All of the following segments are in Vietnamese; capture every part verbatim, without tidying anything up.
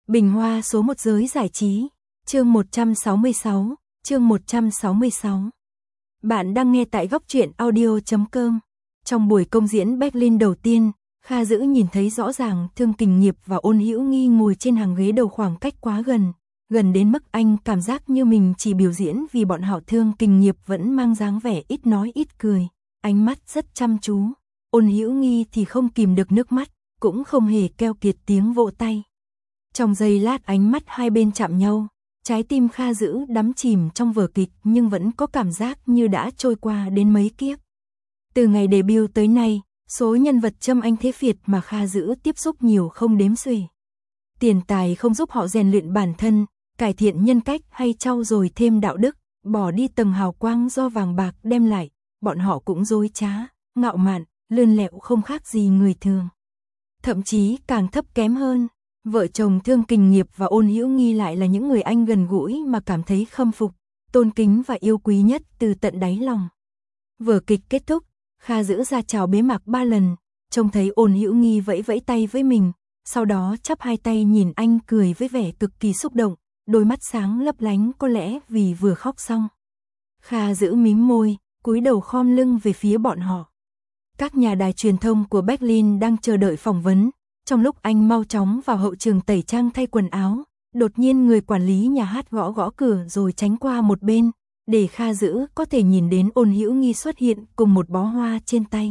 Bình Hoa số một giới giải trí, chương một trăm sáu mươi sáu, chương một trăm sáu mươi sáu. Bạn đang nghe tại góc truyện audio chấm com. Trong buổi công diễn Berlin đầu tiên, Kha Dữ nhìn thấy rõ ràng Thương Kình Nghiệp và Ôn Hữu Nghi ngồi trên hàng ghế đầu khoảng cách quá gần, gần đến mức anh cảm giác như mình chỉ biểu diễn vì bọn họ. Thương Kình Nghiệp vẫn mang dáng vẻ ít nói ít cười, ánh mắt rất chăm chú. Ôn Hữu Nghi thì không kìm được nước mắt, cũng không hề keo kiệt tiếng vỗ tay. Trong giây lát ánh mắt hai bên chạm nhau, trái tim Kha Dữ đắm chìm trong vở kịch nhưng vẫn có cảm giác như đã trôi qua đến mấy kiếp. Từ ngày debut tới nay, số nhân vật châm anh thế Việt mà Kha Dữ tiếp xúc nhiều không đếm xuể. Tiền tài không giúp họ rèn luyện bản thân, cải thiện nhân cách hay trau dồi thêm đạo đức, bỏ đi tầng hào quang do vàng bạc đem lại, bọn họ cũng dối trá, ngạo mạn, lươn lẹo không khác gì người thường. Thậm chí càng thấp kém hơn. Vợ chồng Thương Kình Nghiệp và Ôn Hữu Nghi lại là những người anh gần gũi mà cảm thấy khâm phục, tôn kính và yêu quý nhất từ tận đáy lòng. Vở kịch kết thúc, Kha Dữ ra chào bế mạc ba lần, trông thấy Ôn Hữu Nghi vẫy vẫy tay với mình, sau đó chắp hai tay nhìn anh cười với vẻ cực kỳ xúc động, đôi mắt sáng lấp lánh có lẽ vì vừa khóc xong. Kha Dữ mím môi, cúi đầu khom lưng về phía bọn họ. Các nhà đài truyền thông của Berlin đang chờ đợi phỏng vấn. Trong lúc anh mau chóng vào hậu trường tẩy trang thay quần áo, đột nhiên người quản lý nhà hát gõ gõ cửa rồi tránh qua một bên, để Kha Dữ có thể nhìn đến Ôn Hữu Nghi xuất hiện cùng một bó hoa trên tay.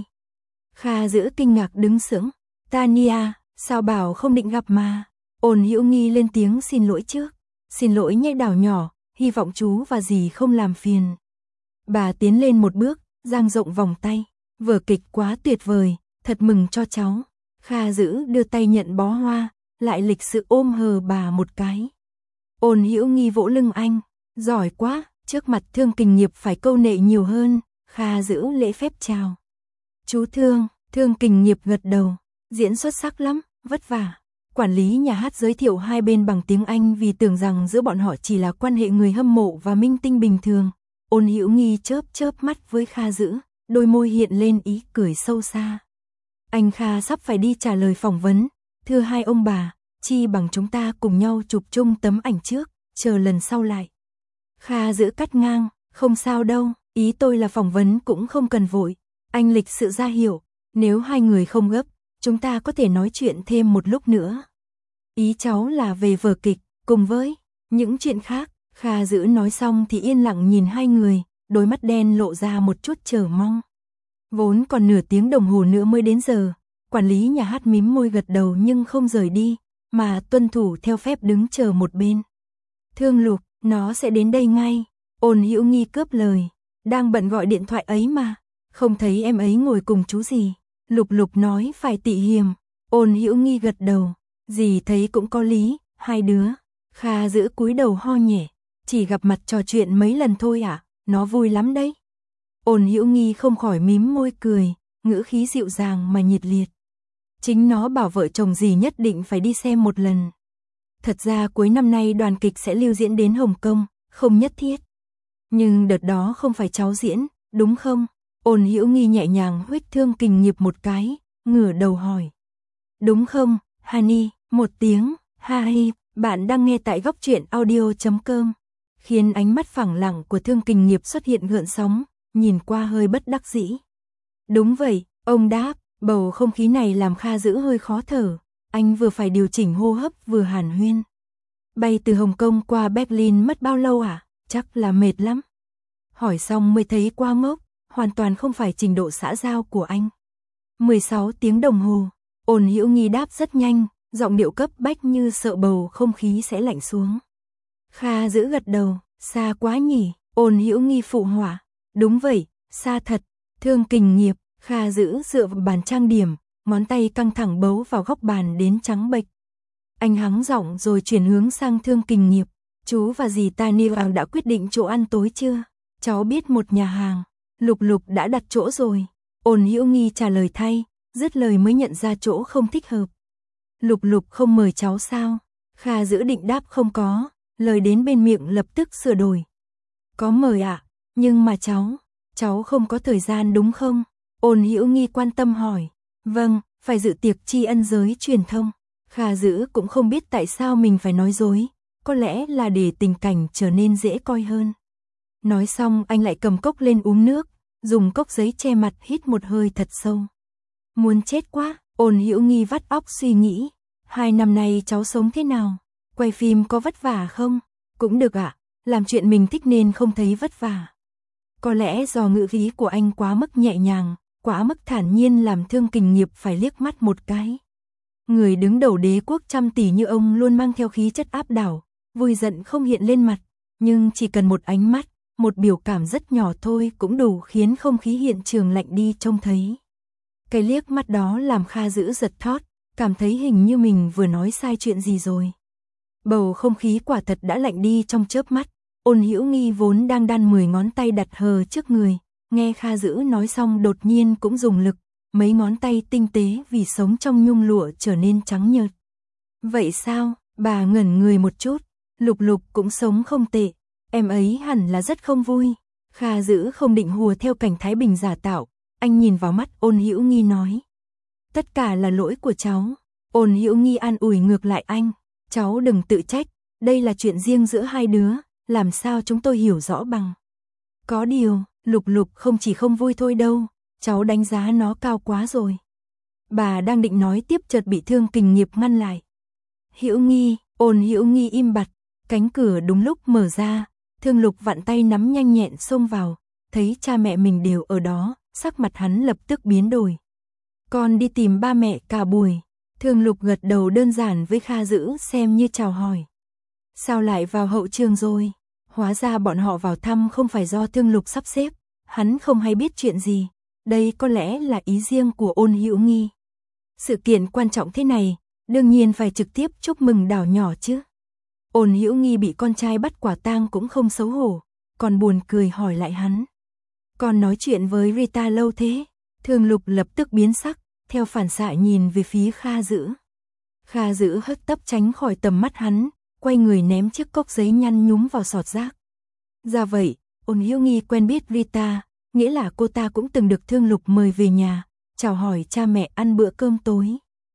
Kha Dữ kinh ngạc đứng sững, Tania, sao bảo không định gặp mà. Ôn Hữu Nghi lên tiếng xin lỗi trước, xin lỗi nhé đảo nhỏ, hy vọng chú và dì không làm phiền. Bà tiến lên một bước, dang rộng vòng tay, vở kịch quá tuyệt vời, thật mừng cho cháu. Kha Dữ đưa tay nhận bó hoa, lại lịch sự ôm hờ bà một cái. Ôn Hữu Nghi vỗ lưng anh, giỏi quá, trước mặt Thương Kình Nghiệp phải câu nệ nhiều hơn. Kha Dữ lễ phép chào. Chú Thương, Thương Kình Nghiệp gật đầu, diễn xuất sắc lắm, vất vả. Quản lý nhà hát giới thiệu hai bên bằng tiếng Anh vì tưởng rằng giữa bọn họ chỉ là quan hệ người hâm mộ và minh tinh bình thường. Ôn Hữu Nghi chớp chớp mắt với Kha Dữ, đôi môi hiện lên ý cười sâu xa. Anh Kha sắp phải đi trả lời phỏng vấn, thưa hai ông bà, chi bằng chúng ta cùng nhau chụp chung tấm ảnh trước, chờ lần sau lại. Kha Dữ cắt ngang, không sao đâu, ý tôi là phỏng vấn cũng không cần vội. Anh lịch sự ra hiệu, nếu hai người không gấp, chúng ta có thể nói chuyện thêm một lúc nữa. Ý cháu là về vở kịch, cùng với những chuyện khác. Kha Dữ nói xong thì yên lặng nhìn hai người, đôi mắt đen lộ ra một chút chờ mong. Vốn còn nửa tiếng đồng hồ nữa mới đến giờ, quản lý nhà hát mím môi gật đầu nhưng không rời đi, mà tuân thủ theo phép đứng chờ một bên. Thương Lục, nó sẽ đến đây ngay. Ôn Hữu Nghi cướp lời, đang bận gọi điện thoại ấy mà, không thấy em ấy ngồi cùng chú gì. Lục Lục nói phải tị hiềm. Ôn Hữu Nghi gật đầu, dì thấy cũng có lý, hai đứa. Kha Dữ cúi đầu ho nhẹ, chỉ gặp mặt trò chuyện mấy lần thôi à, nó vui lắm đấy. Ôn Hữu Nghi không khỏi mím môi cười, ngữ khí dịu dàng mà nhiệt liệt. Chính nó bảo vợ chồng dì nhất định phải đi xem một lần. Thật ra cuối năm nay đoàn kịch sẽ lưu diễn đến Hồng Kông, không nhất thiết. Nhưng đợt đó không phải cháu diễn, đúng không? Ôn Hữu Nghi nhẹ nhàng huých Thương Kình Nghiệp một cái, ngửa đầu hỏi. Đúng không, Honey, một tiếng, ha hi, bạn đang nghe tại góc truyện audio chấm com. Khiến ánh mắt phẳng lặng của Thương Kình Nghiệp xuất hiện gợn sóng. Nhìn qua hơi bất đắc dĩ. Đúng vậy, ông đáp, bầu không khí này làm Kha Dữ hơi khó thở, anh vừa phải điều chỉnh hô hấp vừa hàn huyên. Bay từ Hồng Kông qua Berlin mất bao lâu à? Chắc là mệt lắm. Hỏi xong mới thấy qua ngốc, hoàn toàn không phải trình độ xã giao của anh. mười sáu tiếng đồng hồ, Ôn Hữu Nghi đáp rất nhanh, giọng điệu cấp bách như sợ bầu không khí sẽ lạnh xuống. Kha Dữ gật đầu, xa quá nhỉ, Ôn Hữu Nghi phụ họa. Đúng vậy, xa thật. Thương Kình Nghiệp, Kha Dữ dựa vào bàn trang điểm, ngón tay căng thẳng bấu vào góc bàn đến trắng bệch. Anh hắng giọng rồi chuyển hướng sang Thương Kình Nghiệp. Chú và dì Tania đã quyết định chỗ ăn tối chưa? Cháu biết một nhà hàng. Lục Lục đã đặt chỗ rồi. Ôn Hữu Nghi trả lời thay, dứt lời mới nhận ra chỗ không thích hợp. Lục Lục không mời cháu sao? Kha Dữ định đáp không có, lời đến bên miệng lập tức sửa đổi. Có mời ạ. À? Nhưng mà cháu, cháu không có thời gian đúng không? Ôn Hữu Nghi quan tâm hỏi. Vâng, phải dự tiệc tri ân giới truyền thông. Kha Dữ cũng không biết tại sao mình phải nói dối, có lẽ là để tình cảnh trở nên dễ coi hơn. Nói xong anh lại cầm cốc lên uống nước, dùng cốc giấy che mặt hít một hơi thật sâu. Muốn chết quá, Ôn Hữu Nghi vắt óc suy nghĩ, hai năm nay cháu sống thế nào? Quay phim có vất vả không? Cũng được ạ, làm chuyện mình thích nên không thấy vất vả. Có lẽ do ngữ khí của anh quá mức nhẹ nhàng, quá mức thản nhiên làm Thương Kình Nghiệp phải liếc mắt một cái. Người đứng đầu đế quốc trăm tỷ như ông luôn mang theo khí chất áp đảo, vui giận không hiện lên mặt, nhưng chỉ cần một ánh mắt, một biểu cảm rất nhỏ thôi cũng đủ khiến không khí hiện trường lạnh đi trông thấy. Cái liếc mắt đó làm Kha Dữ giật thót, cảm thấy hình như mình vừa nói sai chuyện gì rồi. Bầu không khí quả thật đã lạnh đi trong chớp mắt. Ôn Hữu Nghi vốn đang đan mười ngón tay đặt hờ trước người, nghe Kha Dữ nói xong đột nhiên cũng dùng lực, mấy ngón tay tinh tế vì sống trong nhung lụa trở nên trắng nhợt. Vậy sao? Bà ngẩn người một chút, Lục Lục cũng sống không tệ, em ấy hẳn là rất không vui. Kha Dữ không định hùa theo cảnh Thái Bình giả tạo, anh nhìn vào mắt Ôn Hữu Nghi nói. Tất cả là lỗi của cháu. Ôn Hữu Nghi an ủi ngược lại anh, cháu đừng tự trách, đây là chuyện riêng giữa hai đứa, làm sao chúng tôi hiểu rõ bằng. Có điều, Lục Lục không chỉ không vui thôi đâu, cháu đánh giá nó cao quá rồi. Bà đang định nói tiếp chợt bị Thương Kình Nghiệp ngăn lại. Hữu Nghi, Ôn Hữu Nghi im bặt, cánh cửa đúng lúc mở ra, Thương Lục vặn tay nắm nhanh nhẹn xông vào, thấy cha mẹ mình đều ở đó, sắc mặt hắn lập tức biến đổi. Con đi tìm ba mẹ cả buổi. Thương Lục gật đầu đơn giản với Kha Dữ xem như chào hỏi. Sao lại vào hậu trường rồi? Hóa ra bọn họ vào thăm không phải do Thương Lục sắp xếp, hắn không hay biết chuyện gì. Đây có lẽ là ý riêng của Ôn Hữu Nghi. Sự kiện quan trọng thế này, đương nhiên phải trực tiếp chúc mừng đảo nhỏ chứ. Ôn Hữu Nghi bị con trai bắt quả tang cũng không xấu hổ, còn buồn cười hỏi lại hắn. Con nói chuyện với Rita lâu thế? Thương Lục lập tức biến sắc, theo phản xạ nhìn về phía Kha Dữ. Kha Dữ hất tấp tránh khỏi tầm mắt hắn, quay người ném chiếc cốc giấy nhăn nhúm vào sọt rác. Ra vậy, Ôn Hữu Nghi quen biết Rita, nghĩa là cô ta cũng từng được Thương Lục mời về nhà, chào hỏi cha mẹ ăn bữa cơm tối.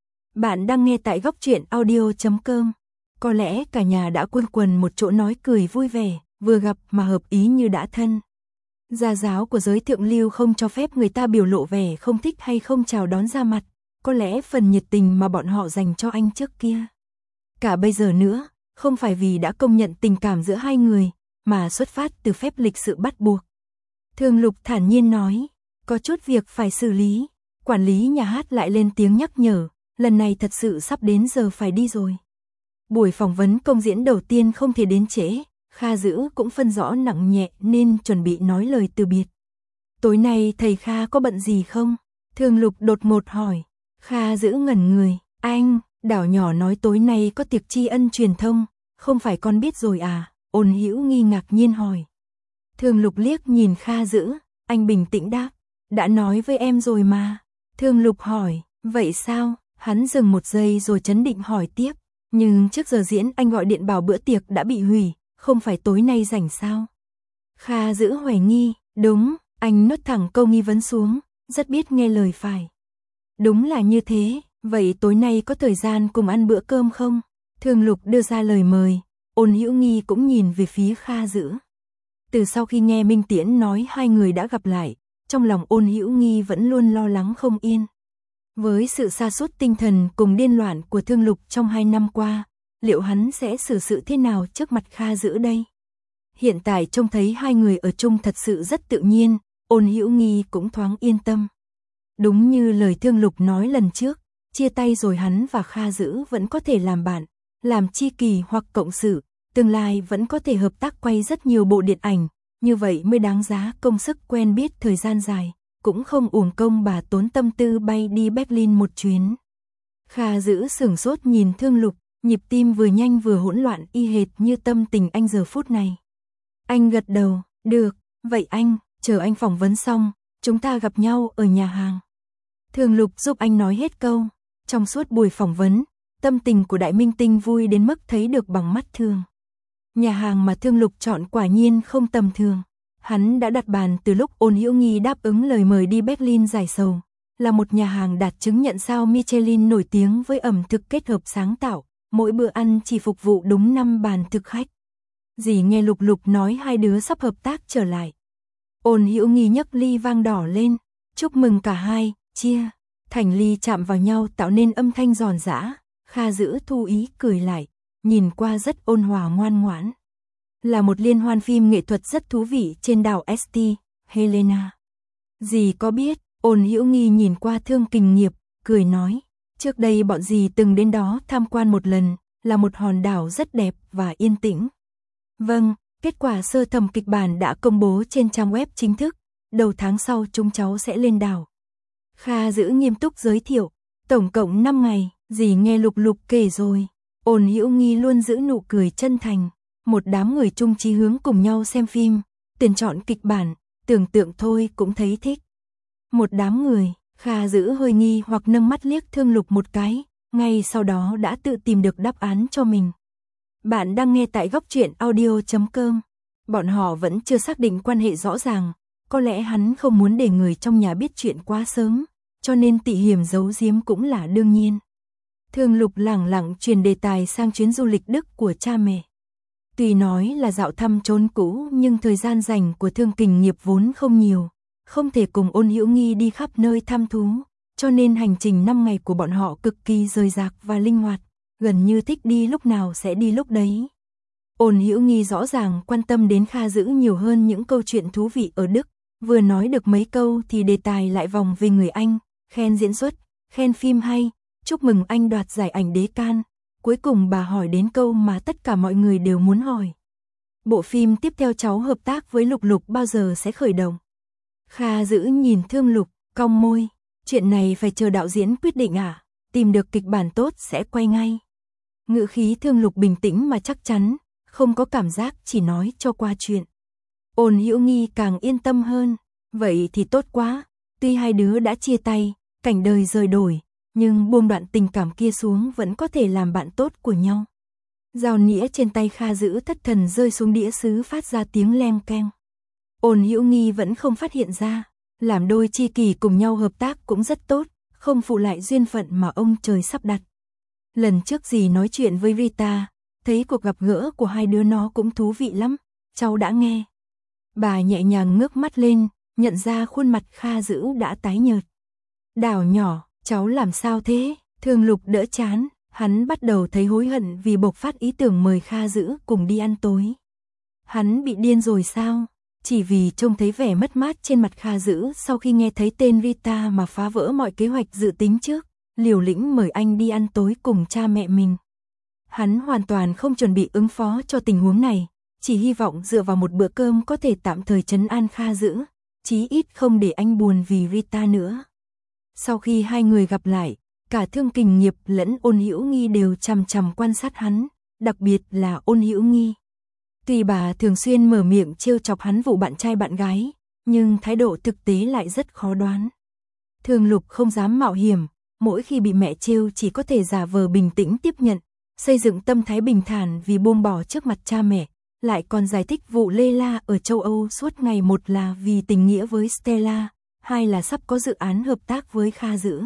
Bạn đang nghe tại góc truyện audio chấm com. Có lẽ cả nhà đã quây quần một chỗ nói cười vui vẻ, vừa gặp mà hợp ý như đã thân. Gia giáo của giới thượng lưu không cho phép người ta biểu lộ vẻ không thích hay không chào đón ra mặt, có lẽ phần nhiệt tình mà bọn họ dành cho anh trước kia. Cả bây giờ nữa, không phải vì đã công nhận tình cảm giữa hai người, mà xuất phát từ phép lịch sự bắt buộc. Thương Lục thản nhiên nói, có chút việc phải xử lý. Quản lý nhà hát lại lên tiếng nhắc nhở, lần này thật sự sắp đến giờ phải đi rồi. Buổi phỏng vấn công diễn đầu tiên không thể đến trễ, Kha Dữ cũng phân rõ nặng nhẹ nên chuẩn bị nói lời từ biệt. Tối nay thầy Kha có bận gì không? Thương Lục đột ngột hỏi. Kha Dữ ngẩn người, anh, đảo nhỏ nói tối nay có tiệc tri ân truyền thông, không phải con biết rồi à? Ôn Hữu Nghi ngạc nhiên hỏi. Thương Lục liếc nhìn Kha Dữ, anh bình tĩnh đáp, đã nói với em rồi mà. Thương Lục hỏi, vậy sao? Hắn dừng một giây rồi chấn định hỏi tiếp, nhưng trước giờ diễn anh gọi điện bảo bữa tiệc đã bị hủy, không phải tối nay rảnh sao? Kha Dữ hoài nghi, đúng, anh nuốt thẳng câu nghi vấn xuống, rất biết nghe lời phải. Đúng là như thế, vậy tối nay có thời gian cùng ăn bữa cơm không? Thương Lục đưa ra lời mời, Ôn Hữu Nghi cũng nhìn về phía Kha Dữ. Từ sau khi nghe Minh Tiễn nói hai người đã gặp lại, trong lòng Ôn Hữu Nghi vẫn luôn lo lắng không yên. Với sự sa sút tinh thần cùng điên loạn của Thương Lục trong hai năm qua, liệu hắn sẽ xử sự thế nào trước mặt Kha Dữ đây? Hiện tại trông thấy hai người ở chung thật sự rất tự nhiên, Ôn Hữu Nghi cũng thoáng yên tâm. Đúng như lời Thương Lục nói lần trước, chia tay rồi hắn và Kha Dữ vẫn có thể làm bạn, làm tri kỷ hoặc cộng sự, tương lai vẫn có thể hợp tác quay rất nhiều bộ điện ảnh, như vậy mới đáng giá công sức quen biết thời gian dài, cũng không uổng công bà tốn tâm tư bay đi Berlin một chuyến. Kha Dữ sửng sốt nhìn Thương Lục, nhịp tim vừa nhanh vừa hỗn loạn y hệt như tâm tình anh giờ phút này. Anh gật đầu, được, vậy anh, chờ anh phỏng vấn xong, chúng ta gặp nhau ở nhà hàng. Thương Lục giúp anh nói hết câu, trong suốt buổi phỏng vấn, tâm tình của đại minh tinh vui đến mức thấy được bằng mắt thường. Nhà hàng mà Thương Lục chọn quả nhiên không tầm thường. Hắn đã đặt bàn từ lúc Ôn Hữu Nghi đáp ứng lời mời đi Berlin giải sầu, là một nhà hàng đạt chứng nhận sao Michelin nổi tiếng với ẩm thực kết hợp sáng tạo, mỗi bữa ăn chỉ phục vụ đúng năm bàn thực khách. Dì nghe Lục Lục nói hai đứa sắp hợp tác trở lại. Ôn Hữu Nghi nhấc ly vang đỏ lên, chúc mừng cả hai, chia. Thành ly chạm vào nhau tạo nên âm thanh giòn giã, Kha Dữ thu ý cười lại, nhìn qua rất ôn hòa ngoan ngoãn. Là một liên hoan phim nghệ thuật rất thú vị trên đảo ét tê, Helena. Dì có biết, Ôn Hữu Nghi nhìn qua Thương Kình Nghiệp, cười nói, trước đây bọn dì từng đến đó tham quan một lần, là một hòn đảo rất đẹp và yên tĩnh. Vâng, kết quả sơ thẩm kịch bản đã công bố trên trang web chính thức, đầu tháng sau chúng cháu sẽ lên đảo. Kha Dữ nghiêm túc giới thiệu, tổng cộng năm ngày, dì nghe Lục Lục kể rồi. Ôn Hữu Nghi luôn giữ nụ cười chân thành, một đám người chung chí hướng cùng nhau xem phim, tuyển chọn kịch bản, tưởng tượng thôi cũng thấy thích. Một đám người, Kha Dữ hơi nghi hoặc nâng mắt liếc Thương Lục một cái, ngay sau đó đã tự tìm được đáp án cho mình. Bạn đang nghe tại góc truyện audio chấm com. Bọn họ vẫn chưa xác định quan hệ rõ ràng, có lẽ hắn không muốn để người trong nhà biết chuyện quá sớm, cho nên tị hiểm giấu giếm cũng là đương nhiên. Thương Lục lẳng lặng truyền đề tài sang chuyến du lịch Đức của cha mẹ. Tuy nói là dạo thăm chốn cũ nhưng thời gian dành của Thương Kình Nghiệp vốn không nhiều, không thể cùng Ôn Hữu Nghi đi khắp nơi thăm thú, cho nên hành trình năm ngày của bọn họ cực kỳ rời rạc và linh hoạt, gần như thích đi lúc nào sẽ đi lúc đấy. Ôn Hữu Nghi rõ ràng quan tâm đến Kha Dữ nhiều hơn những câu chuyện thú vị ở Đức, vừa nói được mấy câu thì đề tài lại vòng về người Anh, khen diễn xuất, khen phim hay, chúc mừng anh đoạt giải ảnh đế can. Cuối cùng bà hỏi đến câu mà tất cả mọi người đều muốn hỏi. Bộ phim tiếp theo cháu hợp tác với Lục Lục bao giờ sẽ khởi động? Kha Dữ nhìn Thương Lục, cong môi, chuyện này phải chờ đạo diễn quyết định à, tìm được kịch bản tốt sẽ quay ngay. Ngữ khí Thương Lục bình tĩnh mà chắc chắn, không có cảm giác chỉ nói cho qua chuyện. Ôn Hữu Nghi càng yên tâm hơn, vậy thì tốt quá, tuy hai đứa đã chia tay, cảnh đời rời đổi, nhưng buông đoạn tình cảm kia xuống vẫn có thể làm bạn tốt của nhau. Dao nĩa trên tay Kha Dữ thất thần rơi xuống đĩa sứ phát ra tiếng leng keng. Ôn Hữu Nghi vẫn không phát hiện ra, làm đôi tri kỷ cùng nhau hợp tác cũng rất tốt, không phụ lại duyên phận mà ông trời sắp đặt. Lần trước dì nói chuyện với Rita, thấy cuộc gặp gỡ của hai đứa nó cũng thú vị lắm, cháu đã nghe. Bà nhẹ nhàng ngước mắt lên, nhận ra khuôn mặt Kha Dữ đã tái nhợt. Đảo nhỏ, cháu làm sao thế? Thương Lục đỡ chán, hắn bắt đầu thấy hối hận vì bộc phát ý tưởng mời Kha Dữ cùng đi ăn tối. Hắn bị điên rồi sao? Chỉ vì trông thấy vẻ mất mát trên mặt Kha Dữ sau khi nghe thấy tên Rita mà phá vỡ mọi kế hoạch dự tính trước, liều lĩnh mời anh đi ăn tối cùng cha mẹ mình. Hắn hoàn toàn không chuẩn bị ứng phó cho tình huống này, chỉ hy vọng dựa vào một bữa cơm có thể tạm thời trấn an Kha Dữ, chí ít không để anh buồn vì Rita nữa. Sau khi hai người gặp lại, cả Thương Kình Nghiệp lẫn Ôn Hữu Nghi đều chằm chằm quan sát hắn, đặc biệt là Ôn Hữu Nghi. Tuy bà thường xuyên mở miệng trêu chọc hắn vụ bạn trai bạn gái, nhưng thái độ thực tế lại rất khó đoán. Thương Lục không dám mạo hiểm, mỗi khi bị mẹ trêu chỉ có thể giả vờ bình tĩnh tiếp nhận, xây dựng tâm thái bình thản vì buông bỏ trước mặt cha mẹ, lại còn giải thích vụ Lê La ở châu Âu suốt ngày, một là vì tình nghĩa với Stella, hai là sắp có dự án hợp tác với Kha Dữ.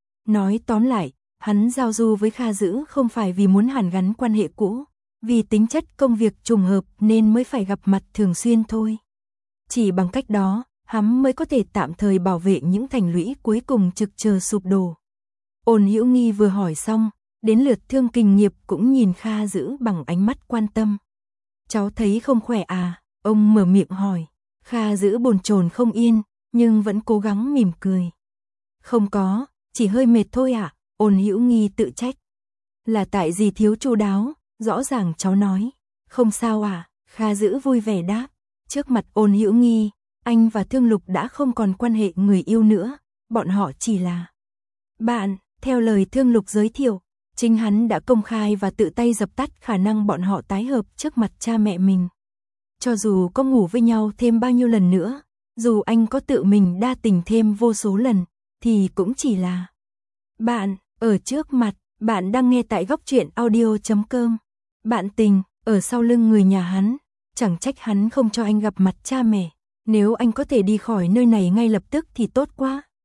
Nói tóm lại, hắn giao du với Kha Dữ không phải vì muốn hàn gắn quan hệ cũ, vì tính chất công việc trùng hợp nên mới phải gặp mặt thường xuyên thôi. Chỉ bằng cách đó, hắn mới có thể tạm thời bảo vệ những thành lũy cuối cùng trực chờ sụp đổ. Ôn Hữu Nghi vừa hỏi xong, đến lượt Thương Kình Nghiệp cũng nhìn Kha Dữ bằng ánh mắt quan tâm. Cháu thấy không khỏe à? Ông mở miệng hỏi. Kha Dữ bồn chồn không yên, nhưng vẫn cố gắng mỉm cười. Không có, chỉ hơi mệt thôi ạ. À? Ôn Hữu Nghi tự trách. Là tại gì thiếu chu đáo, rõ ràng cháu nói. Không sao à? Kha Dữ vui vẻ đáp. Trước mặt Ôn Hữu Nghi, anh và Thương Lục đã không còn quan hệ người yêu nữa, bọn họ chỉ là bạn. Theo lời Thương Lục giới thiệu, chính hắn đã công khai và tự tay dập tắt khả năng bọn họ tái hợp trước mặt cha mẹ mình. Cho dù có ngủ với nhau thêm bao nhiêu lần nữa, dù anh có tự mình đa tình thêm vô số lần, thì cũng chỉ là bạn. Ở trước mặt, bạn đang nghe tại góc truyện audio chấm com. Bạn tình, ở sau lưng người nhà hắn, chẳng trách hắn không cho anh gặp mặt cha mẹ. Nếu anh có thể đi khỏi nơi này ngay lập tức thì tốt quá.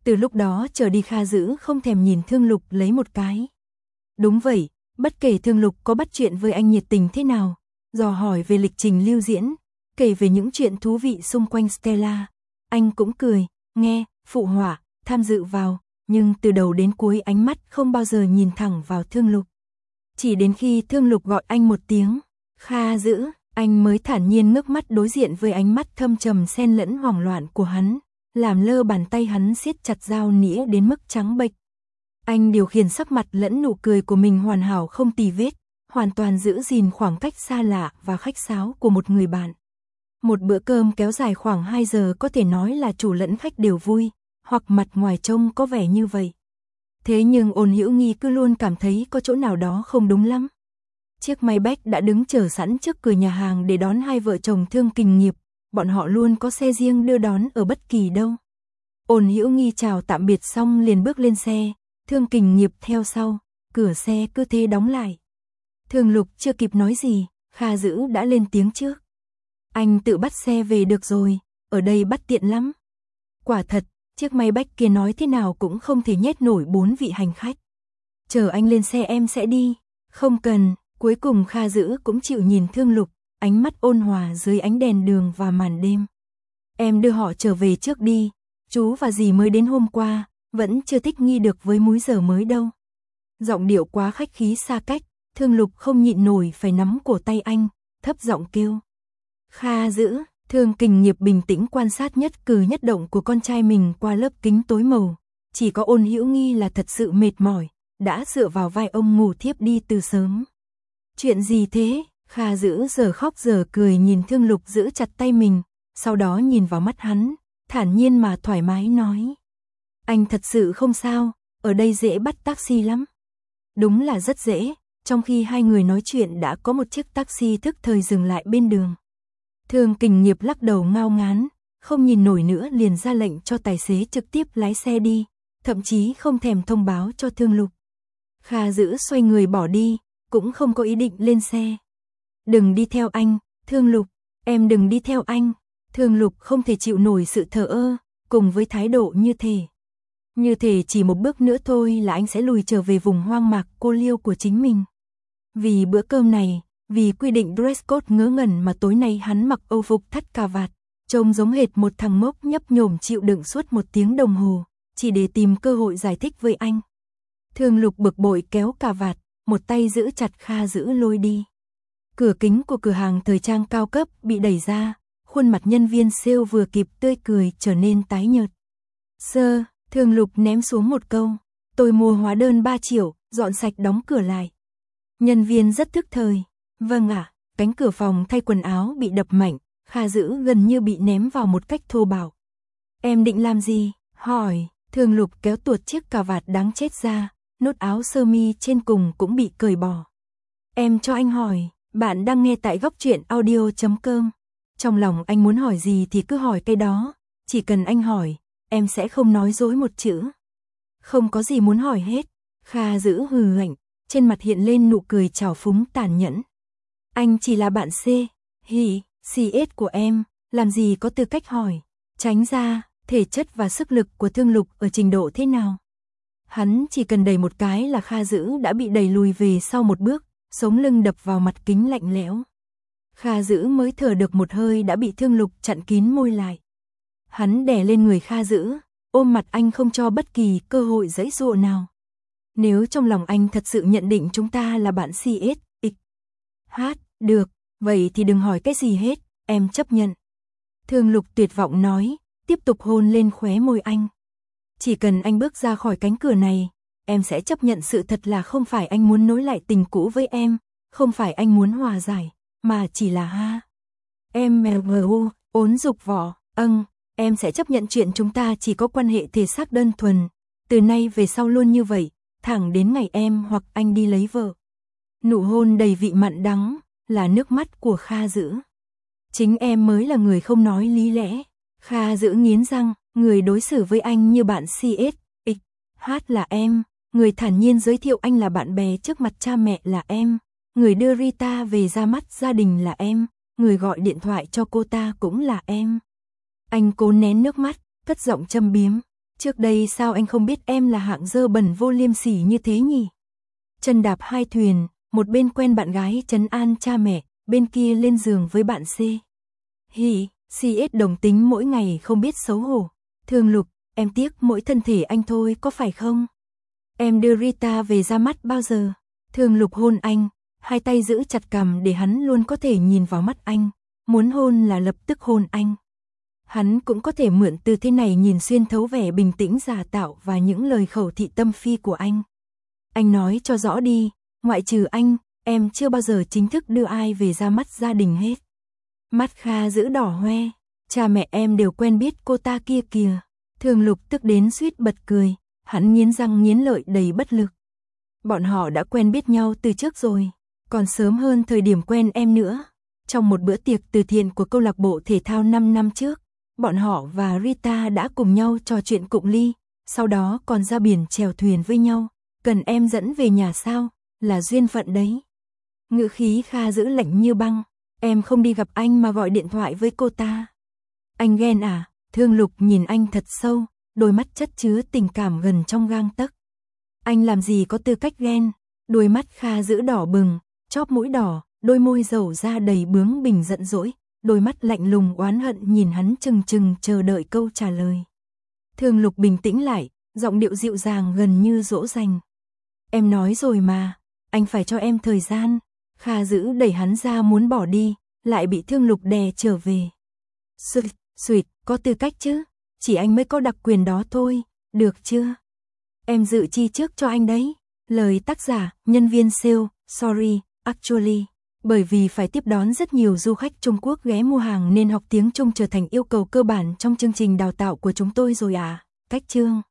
Từ lúc đó trở đi Kha Dữ không thèm nhìn Thương Lục lấy một cái. Đúng vậy, bất kể Thương Lục có bắt chuyện với anh nhiệt tình thế nào, dò hỏi về lịch trình lưu diễn, kể về những chuyện thú vị xung quanh Stella, anh cũng cười, nghe, phụ họa, tham dự vào, nhưng từ đầu đến cuối ánh mắt không bao giờ nhìn thẳng vào Thương Lục. Chỉ đến khi Thương Lục gọi anh một tiếng, Kha Dữ, anh mới thản nhiên ngước mắt đối diện với ánh mắt thâm trầm xen lẫn hoảng loạn của hắn, làm lơ bàn tay hắn siết chặt dao nĩa đến mức trắng bệch. Anh điều khiển sắc mặt lẫn nụ cười của mình hoàn hảo không tì vết, hoàn toàn giữ gìn khoảng cách xa lạ và khách sáo của một người bạn. Một bữa cơm kéo dài khoảng hai giờ có thể nói là chủ lẫn khách đều vui, hoặc mặt ngoài trông có vẻ như vậy. Thế nhưng Ôn Hữu Nghi cứ luôn cảm thấy có chỗ nào đó không đúng lắm. Chiếc Maybach đã đứng chờ sẵn trước cửa nhà hàng để đón hai vợ chồng Thương Kình Nghiệp, bọn họ luôn có xe riêng đưa đón ở bất kỳ đâu. Ôn Hữu Nghi chào tạm biệt xong liền bước lên xe, Thương Kình Nghiệp theo sau, cửa xe cứ thế đóng lại. Thương Lục chưa kịp nói gì, Kha Dữ đã lên tiếng trước. Anh tự bắt xe về được rồi, ở đây bắt tiện lắm. Quả thật, chiếc Maybach kia nói thế nào cũng không thể nhét nổi bốn vị hành khách. Chờ anh lên xe em sẽ đi. Không cần, cuối cùng Kha Dữ cũng chịu nhìn Thương Lục, ánh mắt ôn hòa dưới ánh đèn đường và màn đêm. Em đưa họ trở về trước đi, chú và dì mới đến hôm qua, vẫn chưa thích nghi được với múi giờ mới đâu. Giọng điệu quá khách khí xa cách, Thương Lục không nhịn nổi phải nắm cổ tay anh, thấp giọng kêu. Kha Dữ, Thương Kình Nghiệp bình tĩnh quan sát nhất cử nhất động của con trai mình qua lớp kính tối màu. Chỉ có Ôn Hữu Nghi là thật sự mệt mỏi, đã dựa vào vai ông ngủ thiếp đi từ sớm. Chuyện gì thế? Kha Dữ giờ khóc giờ cười nhìn Thương Lục giữ chặt tay mình, sau đó nhìn vào mắt hắn, thản nhiên mà thoải mái nói. Anh thật sự không sao, ở đây dễ bắt taxi lắm. Đúng là rất dễ, trong khi hai người nói chuyện đã có một chiếc taxi thức thời dừng lại bên đường. Thương Kình Nghiệp lắc đầu ngao ngán, không nhìn nổi nữa liền ra lệnh cho tài xế trực tiếp lái xe đi, thậm chí không thèm thông báo cho Thương Lục. Kha Dữ xoay người bỏ đi, cũng không có ý định lên xe. Đừng đi theo anh, Thương Lục, em đừng đi theo anh. Thương Lục không thể chịu nổi sự thờ ơ, cùng với thái độ như thế. Như thể chỉ một bước nữa thôi là anh sẽ lùi trở về vùng hoang mạc cô liêu của chính mình. Vì bữa cơm này, vì quy định dress code ngớ ngẩn mà tối nay hắn mặc âu phục thắt cà vạt, trông giống hệt một thằng mốc nhấp nhổm chịu đựng suốt một tiếng đồng hồ, chỉ để tìm cơ hội giải thích với anh. Thương Lục bực bội kéo cà vạt, một tay giữ chặt Kha Dữ lôi đi. Cửa kính của cửa hàng thời trang cao cấp bị đẩy ra, khuôn mặt nhân viên sale vừa kịp tươi cười trở nên tái nhợt. Sơ, Thương Lục ném xuống một câu, tôi mua hóa đơn ba triệu, dọn sạch đóng cửa lại. Nhân viên rất thức thời. Vâng ạ, cánh cửa phòng thay quần áo bị đập mạnh, Kha Dữ gần như bị ném vào một cách thô bạo. Em định làm gì? Hỏi, Thương Lục kéo tuột chiếc cà vạt đáng chết ra, nốt áo sơ mi trên cùng cũng bị cởi bỏ. Em cho anh hỏi, bạn đang nghe tại góc truyện audio chấm com. Trong lòng anh muốn hỏi gì thì cứ hỏi cái đó, chỉ cần anh hỏi, em sẽ không nói dối một chữ. Không có gì muốn hỏi hết, Kha Dữ hừ lạnh, trên mặt hiện lên nụ cười trào phúng tàn nhẫn. Anh chỉ là bạn C, hỉ, xê ét của em, làm gì có tư cách hỏi. Tránh ra, thể chất và sức lực của Thương Lục ở trình độ thế nào? Hắn chỉ cần đẩy một cái là Kha Dữ đã bị đẩy lùi về sau một bước, sống lưng đập vào mặt kính lạnh lẽo. Kha Dữ mới thở được một hơi đã bị Thương Lục chặn kín môi lại. Hắn đè lên người Kha Dữ, ôm mặt anh không cho bất kỳ cơ hội giãy giụa nào. Nếu trong lòng anh thật sự nhận định chúng ta là bạn xê ét, x, hát, được, vậy thì đừng hỏi cái gì hết, em chấp nhận. Thương Lục tuyệt vọng nói, tiếp tục hôn lên khóe môi anh. Chỉ cần anh bước ra khỏi cánh cửa này, em sẽ chấp nhận sự thật là không phải anh muốn nối lại tình cũ với em, không phải anh muốn hòa giải, mà chỉ là ha. Em mèo ốn dục vỏ, âng, em sẽ chấp nhận chuyện chúng ta chỉ có quan hệ thể xác đơn thuần, từ nay về sau luôn như vậy, thẳng đến ngày em hoặc anh đi lấy vợ. Nụ hôn đầy vị mặn đắng, là nước mắt của Kha Dữ. Chính em mới là người không nói lý lẽ. Kha Dữ nghiến răng, người đối xử với anh như bạn xê ét, x, hát là em, người thản nhiên giới thiệu anh là bạn bè trước mặt cha mẹ là em, người đưa Rita về ra mắt gia đình là em, người gọi điện thoại cho cô ta cũng là em. Anh cố nén nước mắt, cất giọng châm biếm, Trước đây sao anh không biết em là hạng dơ bẩn vô liêm sỉ như thế nhỉ? Chân đạp hai thuyền, một bên quen bạn gái trấn an cha mẹ, bên kia lên giường với bạn C. Hỉ, xê ét đồng tính mỗi ngày không biết xấu hổ. Thường Lục, em tiếc mỗi thân thể anh thôi có phải không? Em đưa Rita về ra mắt bao giờ? Thường Lục hôn anh, hai tay giữ chặt cằm để hắn luôn có thể nhìn vào mắt anh. Muốn hôn là lập tức hôn anh. Hắn cũng có thể mượn từ thế này nhìn xuyên thấu vẻ bình tĩnh giả tạo và những lời khẩu thị tâm phi của anh. Anh nói cho rõ đi, ngoại trừ anh, em chưa bao giờ chính thức đưa ai về ra mắt gia đình hết. Mắt Kha giữ đỏ hoe, cha mẹ em đều quen biết cô ta kia kìa. Thường Lục tức đến suýt bật cười, hắn nghiến răng nghiến lợi đầy bất lực. Bọn họ đã quen biết nhau từ trước rồi, còn sớm hơn thời điểm quen em nữa. Trong một bữa tiệc từ thiện của câu lạc bộ thể thao năm năm trước, bọn họ và Rita đã cùng nhau trò chuyện cụng ly, sau đó còn ra biển chèo thuyền với nhau. Cần em dẫn về nhà sao? Là duyên phận đấy. Ngữ khí Kha giữ lạnh như băng. Em không đi gặp anh mà gọi điện thoại với cô ta. Anh ghen à? Thương Lục nhìn anh thật sâu, đôi mắt chất chứa tình cảm gần trong gang tấc. Anh làm gì có tư cách ghen? Đôi mắt Kha giữ đỏ bừng, chóp mũi đỏ, đôi môi dầu ra đầy bướng bỉnh giận dỗi, đôi mắt lạnh lùng oán hận nhìn hắn chừng chừng chờ đợi câu trả lời. Thương Lục bình tĩnh lại, giọng điệu dịu dàng gần như dỗ dành. Em nói rồi mà, anh phải cho em thời gian. Kha giữ đẩy hắn ra muốn bỏ đi, lại bị Thương Lục đè trở về. Suyệt, suyệt, có tư cách chứ, chỉ anh mới có đặc quyền đó thôi, được chưa? Em dự chi trước cho anh đấy. Lời tác giả, nhân viên sale, sorry, actually. Bởi vì phải tiếp đón rất nhiều du khách Trung Quốc ghé mua hàng nên học tiếng Trung trở thành yêu cầu cơ bản trong chương trình đào tạo của chúng tôi rồi à. Cách chương